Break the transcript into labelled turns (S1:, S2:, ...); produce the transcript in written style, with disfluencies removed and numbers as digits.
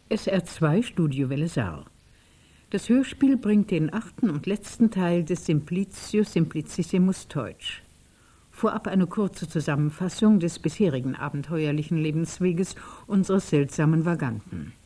S1: SR2 Studiowelle Saar. Das Hörspiel bringt den 8. und letzten Teil des Simplicius Simplicissimus Teutsch. Vorab eine kurze Zusammenfassung des bisherigen abenteuerlichen Lebensweges unseres seltsamen Vaganten.